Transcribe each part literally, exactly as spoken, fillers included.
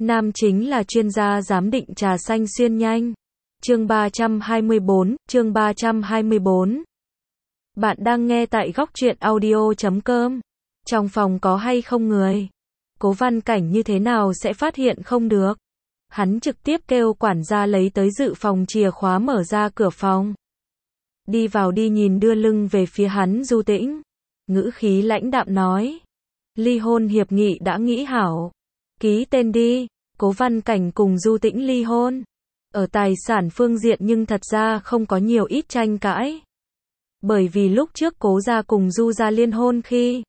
Nam chính là chuyên gia giám định trà xanh xuyên nhanh. Chương ba trăm hai mươi bốn, chương ba trăm hai mươi bốn. Bạn đang nghe tại góc truyện audio chấm com. Trong phòng có hay không người? Cố Văn Cảnh như thế nào sẽ phát hiện không được? Hắn trực tiếp kêu quản gia lấy tới dự phòng chìa khóa mở ra cửa phòng. Đi vào đi, nhìn đưa lưng về phía hắn Du Tĩnh. Ngữ khí lãnh đạm nói. Ly hôn hiệp nghị đã nghĩ hảo. Ký tên đi. Cố Văn Cảnh cùng Du Tĩnh ly hôn. Ở tài sản phương diện nhưng thật ra không có nhiều ít tranh cãi. Bởi vì lúc trước Cố gia cùng Du gia liên hôn khi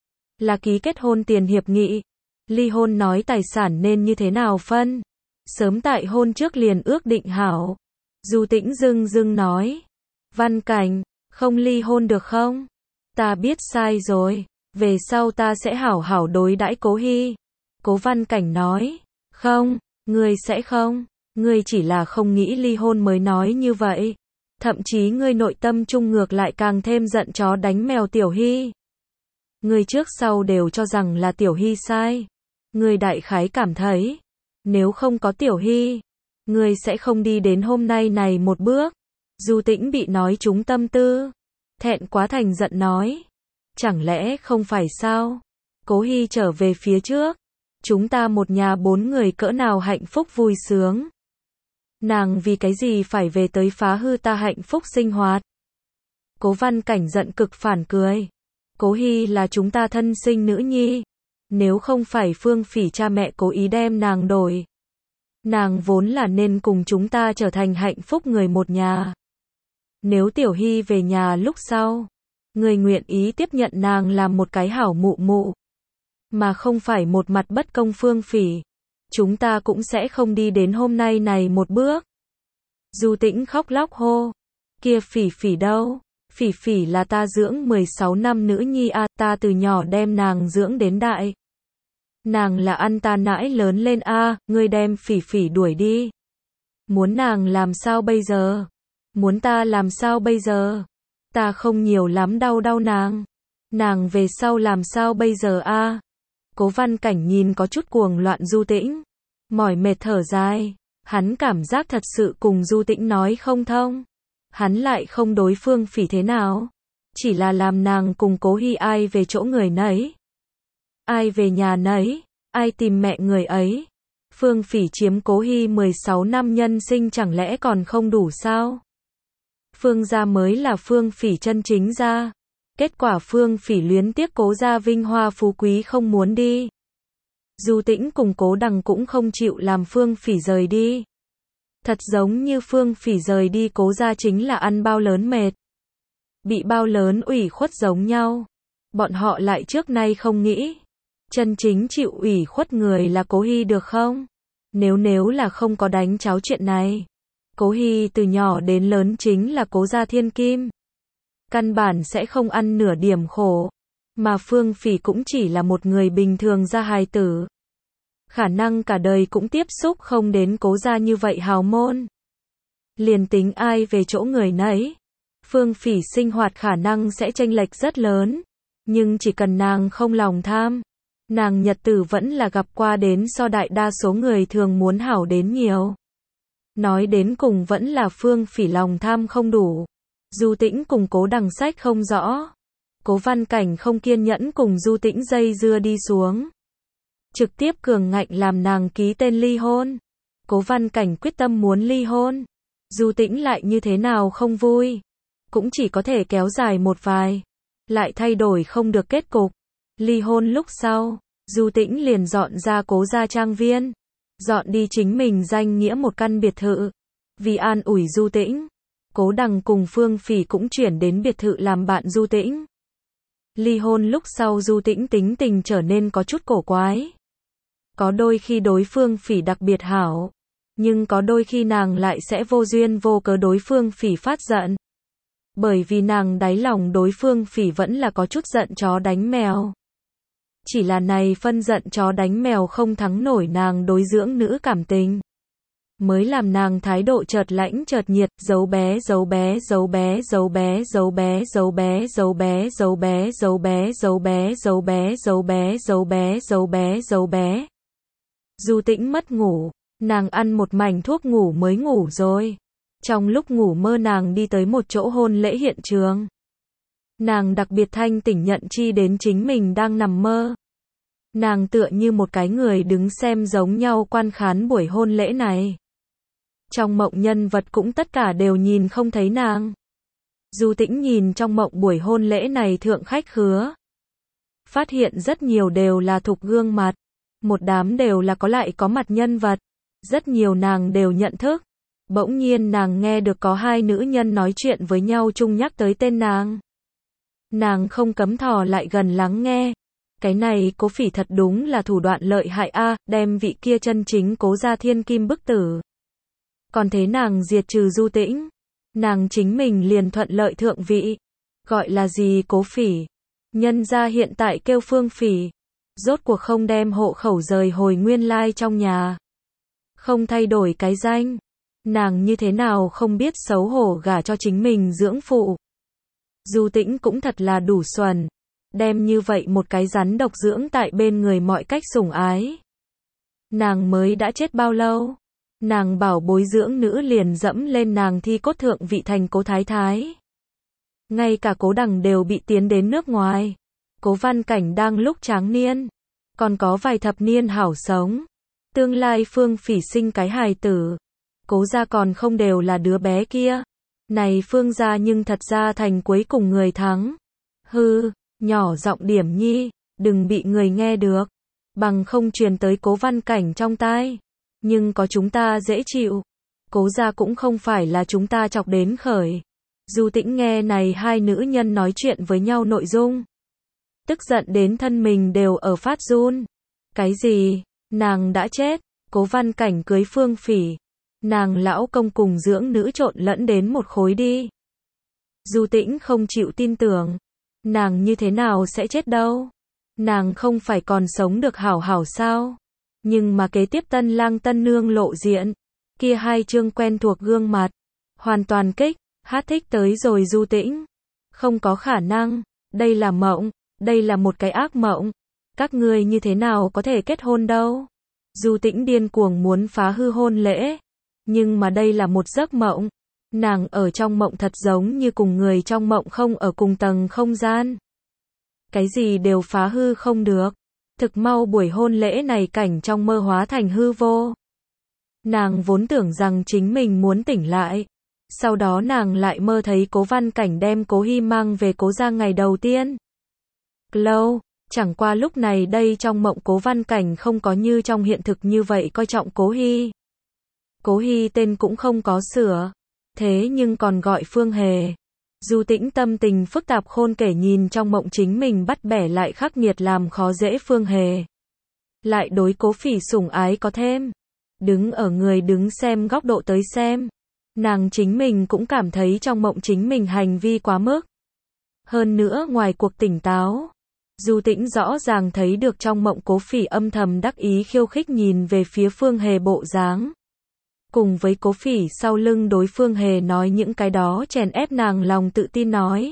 là ký kết hôn tiền hiệp nghị. Ly hôn nói tài sản nên như thế nào phân. Sớm tại hôn trước liền ước định hảo. Du Tĩnh dưng dưng nói. Văn Cảnh, không ly hôn được không? Ta biết sai rồi. Về sau ta sẽ hảo hảo đối đãi Cố Hy. Cố Văn Cảnh nói. Không, ngươi sẽ không. Ngươi chỉ là không nghĩ ly hôn mới nói như vậy. Thậm chí ngươi nội tâm trung ngược lại càng thêm giận chó đánh mèo Tiểu Hy. Ngươi trước sau đều cho rằng là Tiểu Hy sai. Ngươi đại khái cảm thấy, nếu không có Tiểu Hy, ngươi sẽ không đi đến hôm nay này một bước. Du Tĩnh bị nói trúng tâm tư, thẹn quá thành giận nói. Chẳng lẽ không phải sao? Cố Hy trở về phía trước. Chúng ta một nhà bốn người cỡ nào hạnh phúc vui sướng. Nàng vì cái gì phải về tới phá hư ta hạnh phúc sinh hoạt? Cố Văn Cảnh giận cực phản cười. Cố Hy là chúng ta thân sinh nữ nhi. Nếu không phải Phương Phỉ cha mẹ cố ý đem nàng đổi, nàng vốn là nên cùng chúng ta trở thành hạnh phúc người một nhà. Nếu Tiểu Hy về nhà lúc sau, người nguyện ý tiếp nhận nàng làm một cái hảo mụ mụ, mà không phải một mặt bất công Phương Phỉ, chúng ta cũng sẽ không đi đến hôm nay này một bước. Du Tĩnh khóc lóc hô. Kia Phỉ Phỉ đâu? Phỉ Phỉ là ta dưỡng mười sáu năm nữ nhi a, à, ta từ nhỏ đem nàng dưỡng đến đại. Nàng là ăn ta nãi lớn lên a, à, ngươi đem Phỉ Phỉ đuổi đi. Muốn nàng làm sao bây giờ? Muốn ta làm sao bây giờ? Ta không nhiều lắm đau đau nàng. Nàng về sau làm sao bây giờ a? À? Cố Văn Cảnh nhìn có chút cuồng loạn Du Tĩnh, mỏi mệt thở dài. Hắn cảm giác thật sự cùng Du Tĩnh nói không thông. Hắn lại không đối Phương Phỉ thế nào, chỉ là làm nàng cùng Cố Hy ai về chỗ người nấy, ai về nhà nấy, ai tìm mẹ người ấy. Phương Phỉ chiếm Cố Hy mười sáu năm nhân sinh chẳng lẽ còn không đủ sao? Phương gia mới là Phương Phỉ chân chính gia. Kết quả Phương Phỉ luyến tiếc Cố gia vinh hoa phú quý không muốn đi. Du Tĩnh cùng Cố Đằng cũng không chịu làm Phương Phỉ rời đi. Thật giống như Phương Phỉ rời đi Cố gia chính là ăn bao lớn mệt, bị bao lớn ủy khuất giống nhau. Bọn họ lại trước nay không nghĩ, chân chính chịu ủy khuất người là Cố Hy được không? Nếu nếu là không có đánh cháo chuyện này, Cố Hy từ nhỏ đến lớn chính là Cố gia thiên kim, căn bản sẽ không ăn nửa điểm khổ. Mà Phương Phỉ cũng chỉ là một người bình thường gia hài tử, khả năng cả đời cũng tiếp xúc không đến Cố gia như vậy hào môn. Liền tính ai về chỗ người nấy, Phương Phỉ sinh hoạt khả năng sẽ chênh lệch rất lớn, nhưng chỉ cần nàng không lòng tham, nàng nhật tử vẫn là gặp qua đến so đại đa số người thường muốn hảo đến nhiều. Nói đến cùng vẫn là Phương Phỉ lòng tham không đủ. Du Tĩnh cùng Cố Đằng sách không rõ. Cố Văn Cảnh không kiên nhẫn cùng Du Tĩnh dây dưa đi xuống, trực tiếp cường ngạnh làm nàng ký tên ly hôn. Cố Văn Cảnh quyết tâm muốn ly hôn, Du Tĩnh lại như thế nào không vui, cũng chỉ có thể kéo dài một vài, lại thay đổi không được kết cục. Ly hôn lúc sau, Du Tĩnh liền dọn ra Cố gia trang viên, dọn đi chính mình danh nghĩa một căn biệt thự. Vì an ủi Du Tĩnh, Cố Đằng cùng Phương Phỉ cũng chuyển đến biệt thự làm bạn Du Tĩnh. Ly hôn lúc sau Du Tĩnh tính tình trở nên có chút cổ quái. Có đôi khi đối Phương Phỉ đặc biệt hảo, nhưng có đôi khi nàng lại sẽ vô duyên vô cớ đối Phương Phỉ phát giận. Bởi vì nàng đáy lòng đối Phương Phỉ vẫn là có chút giận chó đánh mèo. Chỉ là này phân giận chó đánh mèo không thắng nổi nàng đối dưỡng nữ cảm tình, mới làm nàng thái độ chợt lãnh chợt nhiệt, giấu bé giấu bé giấu bé giấu bé giấu bé giấu bé giấu bé giấu bé giấu bé giấu bé giấu bé giấu bé giấu bé giấu bé giấu bé. Du Tĩnh mất ngủ, nàng ăn một mảnh thuốc ngủ mới ngủ rồi. Trong lúc ngủ mơ nàng đi tới một chỗ hôn lễ hiện trường. Nàng đặc biệt thanh tỉnh nhận chi đến chính mình đang nằm mơ. Nàng tựa như một cái người đứng xem giống nhau quan khán buổi hôn lễ này. Trong mộng nhân vật cũng tất cả đều nhìn không thấy nàng. Du Tĩnh nhìn trong mộng buổi hôn lễ này thượng khách khứa. Phát hiện rất nhiều đều là thục gương mặt. Một đám đều là có lại có mặt nhân vật. Rất nhiều nàng đều nhận thức. Bỗng nhiên nàng nghe được có hai nữ nhân nói chuyện với nhau chung nhắc tới tên nàng. Nàng không cấm thò lại gần lắng nghe. Cái này Cố Phỉ thật đúng là thủ đoạn lợi hại a, đem vị kia chân chính Cố gia thiên kim bức tử. Còn thế nàng diệt trừ Du Tĩnh, nàng chính mình liền thuận lợi thượng vị. Gọi là gì Cố Phỉ? Nhân gia hiện tại kêu Phương Phỉ. Rốt cuộc không đem hộ khẩu rời hồi nguyên lai trong nhà. Không thay đổi cái danh. Nàng như thế nào không biết xấu hổ gả cho chính mình dưỡng phụ. Du Tĩnh cũng thật là đủ xuẩn. Đem như vậy một cái rắn độc dưỡng tại bên người mọi cách sủng ái. Nàng mới đã chết bao lâu? Nàng bảo bối dưỡng nữ liền dẫm lên nàng thi cốt thượng vị thành Cố Thái Thái. Ngay cả Cố Đằng đều bị tiến đến nước ngoài. Cố Văn Cảnh đang lúc tráng niên. Còn có vài thập niên hảo sống. Tương lai Phương Phỉ sinh cái hài tử. Cố gia còn không đều là đứa bé kia. Này Phương gia nhưng thật ra thành cuối cùng người thắng. Hư, nhỏ giọng điểm nhi, đừng bị người nghe được. Bằng không truyền tới Cố Văn Cảnh trong tai. Nhưng có chúng ta dễ chịu. Cố gia cũng không phải là chúng ta chọc đến khởi. Du Tĩnh nghe này hai nữ nhân nói chuyện với nhau nội dung. Tức giận đến thân mình đều ở phát run. Cái gì? Nàng đã chết. Cố Văn Cảnh cưới Phương Phỉ. Nàng lão công cùng dưỡng nữ trộn lẫn đến một khối đi. Du Tĩnh không chịu tin tưởng. Nàng như thế nào sẽ chết đâu? Nàng không phải còn sống được hảo hảo sao? Nhưng mà kế tiếp tân lang tân nương lộ diện. Kia hai chương quen thuộc gương mặt. Hoàn toàn kích, hát thích tới rồi Du Tĩnh. Không có khả năng. Đây là mộng. Đây là một cái ác mộng. Các ngươi như thế nào có thể kết hôn đâu? Du Tĩnh điên cuồng muốn phá hư hôn lễ. Nhưng mà đây là một giấc mộng. Nàng ở trong mộng thật giống như cùng người trong mộng không ở cùng tầng không gian. Cái gì đều phá hư không được. Thực mau buổi hôn lễ này cảnh trong mơ hóa thành hư vô. Nàng vốn tưởng rằng chính mình muốn tỉnh lại. Sau đó nàng lại mơ thấy Cố Văn Cảnh đem Cố Hy mang về Cố gia ngày đầu tiên. Lâu, chẳng qua lúc này đây trong mộng Cố Văn Cảnh không có như trong hiện thực như vậy coi trọng Cố Hy. Cố Hy tên cũng không có sửa. Thế nhưng còn gọi Phương Hề. Du Tĩnh tâm tình phức tạp khôn kể nhìn trong mộng chính mình bắt bẻ lại khắc nghiệt làm khó dễ Phương Hề. Lại đối Cố Phỉ sủng ái có thêm. Đứng ở người đứng xem góc độ tới xem. Nàng chính mình cũng cảm thấy trong mộng chính mình hành vi quá mức. Hơn nữa ngoài cuộc tỉnh táo. Du Tĩnh rõ ràng thấy được trong mộng Cố Phỉ âm thầm đắc ý khiêu khích nhìn về phía Phương Hề bộ dáng. Cùng với Cố Phỉ sau lưng đối Phương Hề nói những cái đó chèn ép nàng lòng tự tin nói.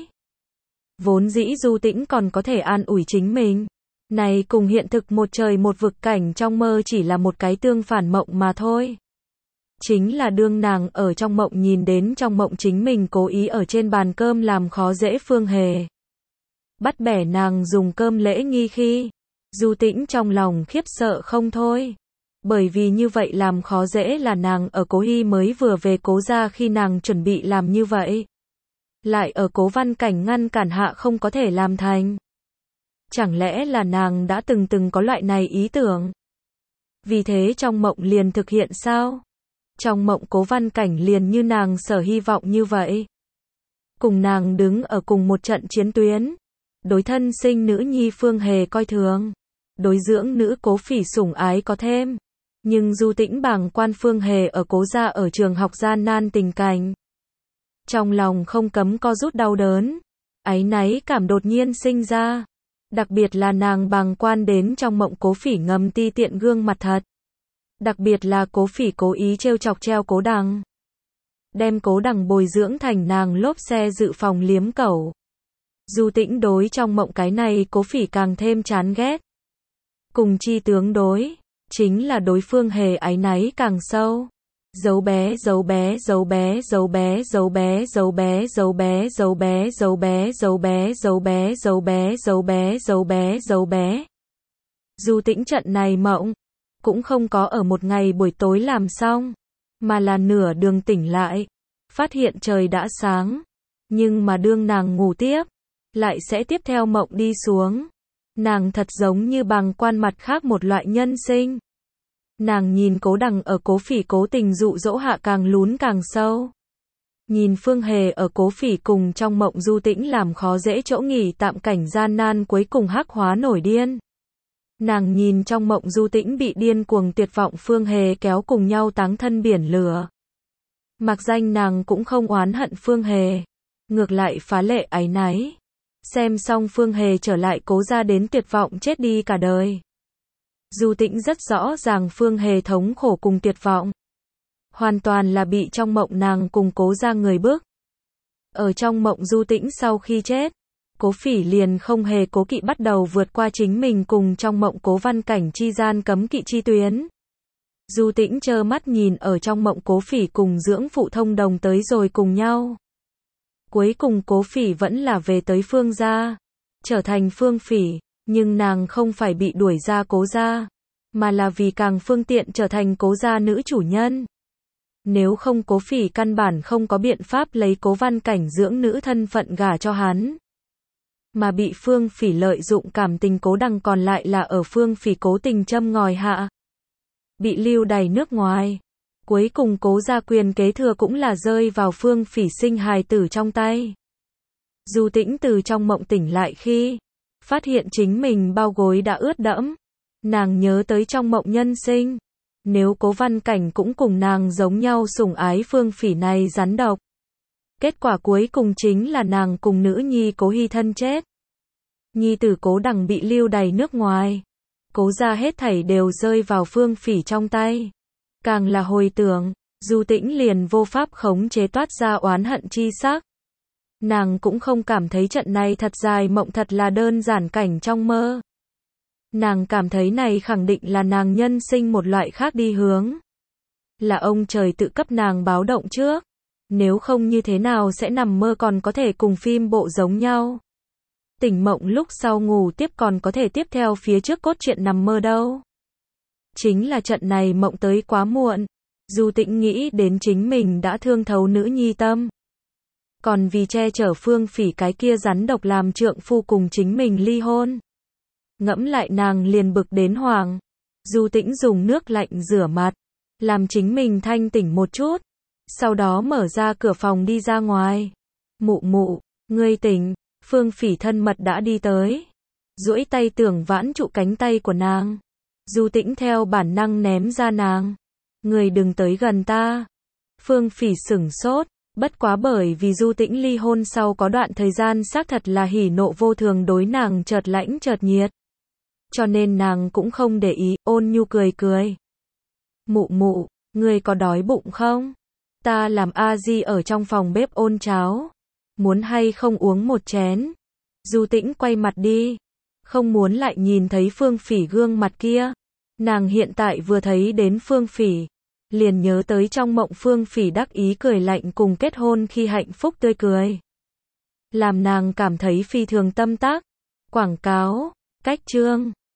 Vốn dĩ Du Tĩnh còn có thể an ủi chính mình. Này cùng hiện thực một trời một vực cảnh trong mơ chỉ là một cái tương phản mộng mà thôi. Chính là đương nàng ở trong mộng nhìn đến trong mộng chính mình cố ý ở trên bàn cơm làm khó dễ Phương Hề. Bắt bẻ nàng dùng cơm lễ nghi khi. Du Tĩnh trong lòng khiếp sợ không thôi. Bởi vì như vậy làm khó dễ là nàng ở Cố Hy mới vừa về Cố gia khi nàng chuẩn bị làm như vậy. Lại ở Cố Văn Cảnh ngăn cản hạ không có thể làm thành. Chẳng lẽ là nàng đã từng từng có loại này ý tưởng? Vì thế trong mộng liền thực hiện sao? Trong mộng Cố Văn Cảnh liền như nàng sở hy vọng như vậy. Cùng nàng đứng ở cùng một trận chiến tuyến. Đối thân sinh nữ nhi Phương Hề coi thường. Đối dưỡng nữ Cố Phỉ sủng ái có thêm. Nhưng Du Tĩnh bàng quan Phương Hề ở Cố gia ở trường học gian nan tình cảnh. Trong lòng không cấm co rút đau đớn. Áy náy cảm đột nhiên sinh ra. Đặc biệt là nàng bàng quan đến trong mộng Cố Phỉ ngầm ti tiện gương mặt thật. Đặc biệt là Cố Phỉ cố ý trêu chọc treo Cố Đằng. Đem Cố Đằng bồi dưỡng thành nàng lốp xe dự phòng liếm cẩu. Du Tĩnh đối trong mộng cái này Cố Phỉ càng thêm chán ghét. Cùng chi tướng đối. chính là đối Phương Hề áy náy càng sâu. Dấu bé, dấu bé, dấu bé, dấu bé, dấu bé, dấu bé, dấu bé, dấu bé, dấu bé, dấu bé, dấu bé, dấu bé, dấu bé, dấu bé, dấu bé. Du Tĩnh trận này mộng, cũng không có ở một ngày buổi tối làm xong, mà là nửa đường tỉnh lại, phát hiện trời đã sáng, nhưng mà đương nàng ngủ tiếp, lại sẽ tiếp theo mộng đi xuống. Nàng thật giống như bằng quan mặt khác một loại nhân sinh. Nàng nhìn Cố Đằng ở Cố Phỉ cố tình dụ dỗ hạ càng lún càng sâu. Nhìn Phương Hề ở Cố Phỉ cùng trong mộng Du Tĩnh làm khó dễ chỗ nghỉ tạm cảnh gian nan cuối cùng hắc hóa nổi điên. Nàng nhìn trong mộng Du Tĩnh bị điên cuồng tuyệt vọng Phương Hề kéo cùng nhau táng thân biển lửa. Mặc danh nàng cũng không oán hận Phương Hề, ngược lại phá lệ áy náy. Xem xong Phương Hề trở lại Cố gia đến tuyệt vọng chết đi cả đời. Du Tĩnh rất rõ ràng Phương Hề thống khổ cùng tuyệt vọng. Hoàn toàn là bị trong mộng nàng cùng Cố gia người bức. Ở trong mộng Du Tĩnh sau khi chết, Cố Phỉ liền không hề cố kỵ bắt đầu vượt qua chính mình cùng trong mộng Cố Văn Cảnh chi gian cấm kỵ chi tuyến. Du Tĩnh trơ mắt nhìn ở trong mộng Cố Phỉ cùng dưỡng phụ thông đồng tới rồi cùng nhau. Cuối cùng Cố Phỉ vẫn là về tới Phương gia, trở thành Phương Phỉ, nhưng nàng không phải bị đuổi ra Cố gia, mà là vì càng phương tiện trở thành Cố gia nữ chủ nhân. Nếu không Cố Phỉ căn bản không có biện pháp lấy Cố Văn Cảnh dưỡng nữ thân phận gả cho hắn. Mà bị Phương Phỉ lợi dụng cảm tình Cố Đằng còn lại là ở Phương Phỉ cố tình châm ngòi hạ. Bị lưu đày nước ngoài. Cuối cùng Cố gia quyền kế thừa cũng là rơi vào Phương Phỉ sinh hài tử trong tay. Du Tĩnh từ trong mộng tỉnh lại khi phát hiện chính mình bao gối đã ướt đẫm. Nàng nhớ tới trong mộng nhân sinh. Nếu Cố Văn Cảnh cũng cùng nàng giống nhau sủng ái Phương Phỉ này rắn độc. Kết quả cuối cùng chính là nàng cùng nữ nhi Cố Hy thân chết. Nhi tử Cố Đằng bị lưu đày nước ngoài. Cố gia hết thảy đều rơi vào Phương Phỉ trong tay. Càng là hồi tưởng, Du Tĩnh liền vô pháp khống chế toát ra oán hận chi sắc. Nàng cũng không cảm thấy trận này thật dài mộng thật là đơn giản cảnh trong mơ. Nàng cảm thấy này khẳng định là nàng nhân sinh một loại khác đi hướng. Là ông trời tự cấp nàng báo động trước. Nếu không như thế nào sẽ nằm mơ còn có thể cùng phim bộ giống nhau. Tỉnh mộng lúc sau ngủ tiếp còn có thể tiếp theo phía trước cốt truyện nằm mơ đâu. Chính là trận này mộng tới quá muộn. Du Tĩnh nghĩ đến chính mình đã thương thấu nữ nhi tâm. Còn vì che chở Phương Phỉ cái kia rắn độc làm trượng phu cùng chính mình ly hôn. Ngẫm lại nàng liền bực đến hoảng. Du Tĩnh dùng nước lạnh rửa mặt, làm chính mình thanh tỉnh một chút. Sau đó mở ra cửa phòng đi ra ngoài. Mụ mụ, ngươi tỉnh. Phương Phỉ thân mật đã đi tới. Duỗi tay tưởng vãn trụ cánh tay của nàng. Du Tĩnh theo bản năng ném ra nàng. Người đừng tới gần ta. Phương Phỉ sửng sốt. Bất quá bởi vì Du Tĩnh ly hôn sau có đoạn thời gian xác thật là hỉ nộ vô thường đối nàng chợt lãnh chợt nhiệt. Cho nên nàng cũng không để ý, ôn nhu cười cười. Mụ mụ, ngươi có đói bụng không? Ta làm a di ở trong phòng bếp ôn cháo. Muốn hay không uống một chén? Du Tĩnh quay mặt đi. Không muốn lại nhìn thấy Phương Phỉ gương mặt kia. Nàng hiện tại vừa thấy đến Phương Phỉ, liền nhớ tới trong mộng Phương Phỉ đắc ý cười lạnh cùng kết hôn khi hạnh phúc tươi cười. Làm nàng cảm thấy phi thường tâm tác. Quảng cáo, cách chương.